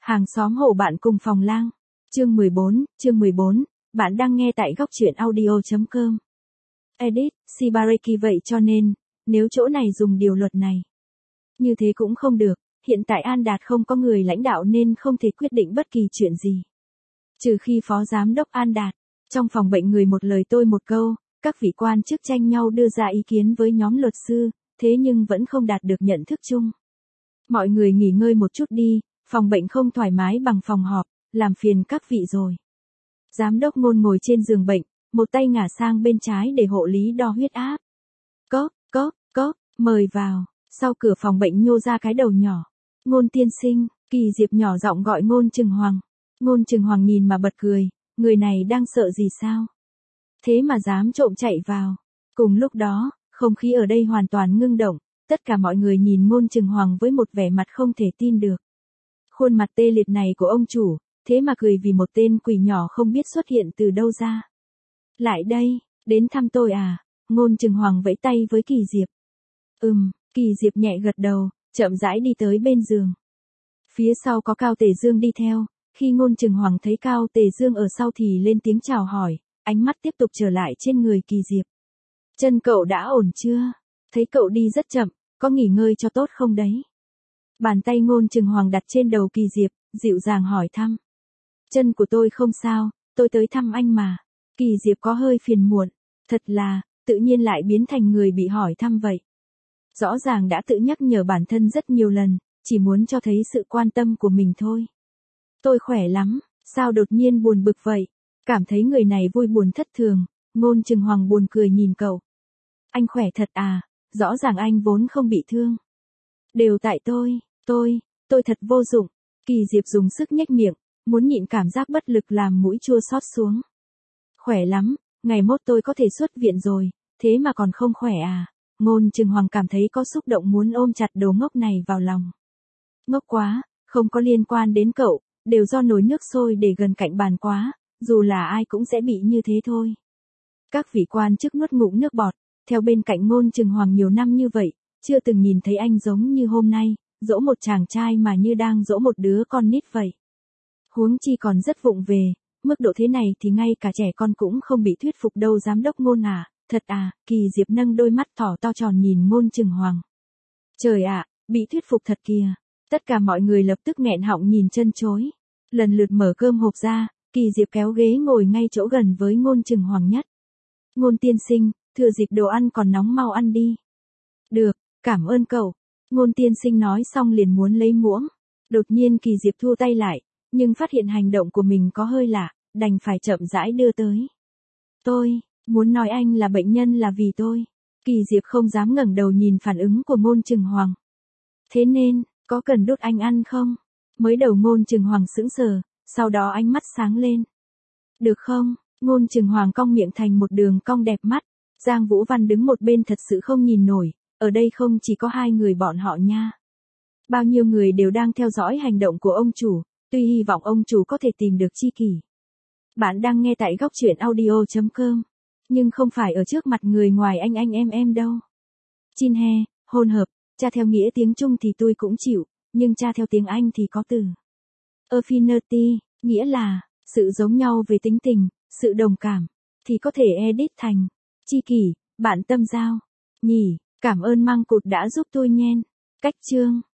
Hàng xóm hổ bạn cùng phòng lang. Chương 14, bạn đang nghe tại góc truyện audio.com. Edit, Sibareki vậy cho nên, nếu chỗ này dùng điều luật này. Như thế cũng không được, hiện tại An Đạt không có người lãnh đạo nên không thể quyết định bất kỳ chuyện gì. Trừ khi Phó Giám đốc An Đạt, trong phòng bệnh người một lời tôi một câu, các vị quan chức tranh nhau đưa ra ý kiến với nhóm luật sư, thế nhưng vẫn không đạt được nhận thức chung. Mọi người nghỉ ngơi một chút đi, phòng bệnh không thoải mái bằng phòng họp, làm phiền các vị rồi. Giám đốc Ngôn ngồi trên giường bệnh, một tay ngả sang bên trái để hộ lý đo huyết áp. Cốc, mời vào. Sau cửa phòng bệnh nhô ra cái đầu nhỏ. Ngôn tiên sinh, Kỳ Diệp nhỏ giọng gọi Ngôn Trừng Hoàng. Ngôn Trừng Hoàng nhìn mà bật cười, người này đang sợ gì sao? Thế mà dám trộm chạy vào. Cùng lúc đó, không khí ở đây hoàn toàn ngưng động, tất cả mọi người nhìn Ngôn Trừng Hoàng với một vẻ mặt không thể tin được. Khuôn mặt tê liệt này của ông chủ, thế mà cười vì một tên quỷ nhỏ không biết xuất hiện từ đâu ra. Lại đây, đến thăm tôi à? Ngôn Trừng Hoàng vẫy tay với Kỳ Diệp. Kỳ Diệp nhẹ gật đầu, chậm rãi đi tới bên giường. Phía sau có Cao Tề Dương đi theo, khi Ngôn Trừng Hoàng thấy Cao Tề Dương ở sau thì lên tiếng chào hỏi, ánh mắt tiếp tục trở lại trên người Kỳ Diệp. Chân cậu đã ổn chưa? Thấy cậu đi rất chậm, có nghỉ ngơi cho tốt không đấy? Bàn tay Ngôn Trừng Hoàng đặt trên đầu Kỳ Diệp, dịu dàng hỏi thăm. Chân của tôi không sao, tôi tới thăm anh mà. Kỳ Diệp có hơi phiền muộn, thật là, tự nhiên lại biến thành người bị hỏi thăm vậy. Rõ ràng đã tự nhắc nhở bản thân rất nhiều lần, chỉ muốn cho thấy sự quan tâm của mình thôi. Tôi khỏe lắm, sao đột nhiên buồn bực vậy? Cảm thấy người này vui buồn thất thường, Ngôn Trừng Hoàng buồn cười nhìn cậu. Anh khỏe thật à, rõ ràng anh vốn không bị thương. Đều tại tôi thật vô dụng. Kỳ Diệp dùng sức nhếch miệng, muốn nhịn cảm giác bất lực làm mũi chua xót xuống. Khỏe lắm, ngày mốt tôi có thể xuất viện rồi, thế mà còn không khỏe à? Ngôn Trừng Hoàng cảm thấy có xúc động muốn ôm chặt đồ ngốc này vào lòng. Ngốc quá, không có liên quan đến cậu, đều do nồi nước sôi để gần cạnh bàn quá, dù là ai cũng sẽ bị như thế thôi. Các vị quan chức nuốt ngụm nước bọt, theo bên cạnh Ngôn Trừng Hoàng nhiều năm như vậy, chưa từng nhìn thấy anh giống như hôm nay, dỗ một chàng trai mà như đang dỗ một đứa con nít vậy. Huống chi còn rất vụng về, mức độ thế này thì ngay cả trẻ con cũng không bị thuyết phục đâu giám đốc Ngôn à, thật à? Kỳ Diệp nâng đôi mắt thỏ to tròn nhìn Ngôn Trừng Hoàng. Trời ạ, bị thuyết phục thật kìa. Tất cả mọi người lập tức nghẹn họng nhìn chân chối. Lần lượt mở cơm hộp ra, Kỳ Diệp kéo ghế ngồi ngay chỗ gần với Ngôn Trừng Hoàng nhất. Ngôn tiên sinh, thừa dịp đồ ăn còn nóng mau ăn đi. Được, cảm ơn cậu. Ngôn tiên sinh nói xong liền muốn lấy muỗng. Đột nhiên Kỳ Diệp thua tay lại, nhưng phát hiện hành động của mình có hơi lạ, đành phải chậm rãi đưa tới. Tôi muốn nói anh là bệnh nhân là vì tôi. Kỳ Diệp không dám ngẩng đầu nhìn phản ứng của Ngôn Trừng Hoàng. Thế nên, có cần đút anh ăn không? Mới đầu Ngôn Trừng Hoàng sững sờ, sau đó ánh mắt sáng lên. Được không? Ngôn Trừng Hoàng cong miệng thành một đường cong đẹp mắt. Giang Vũ Văn đứng một bên thật sự không nhìn nổi, ở đây không chỉ có hai người bọn họ nha. Bao nhiêu người đều đang theo dõi hành động của ông chủ, tuy hy vọng ông chủ có thể tìm được tri kỷ. Bạn đang nghe tại góc truyện audio.com, nhưng không phải ở trước mặt người ngoài anh em đâu. Chin he, hôn hợp, tra theo nghĩa tiếng Trung thì tôi cũng chịu, nhưng tra theo tiếng Anh thì có từ affinity, nghĩa là sự giống nhau về tính tình, sự đồng cảm, thì có thể edit thành tri kỷ, bạn tâm giao. Nhỉ, cảm ơn Măng Cụt đã giúp tôi nhen. Cách chương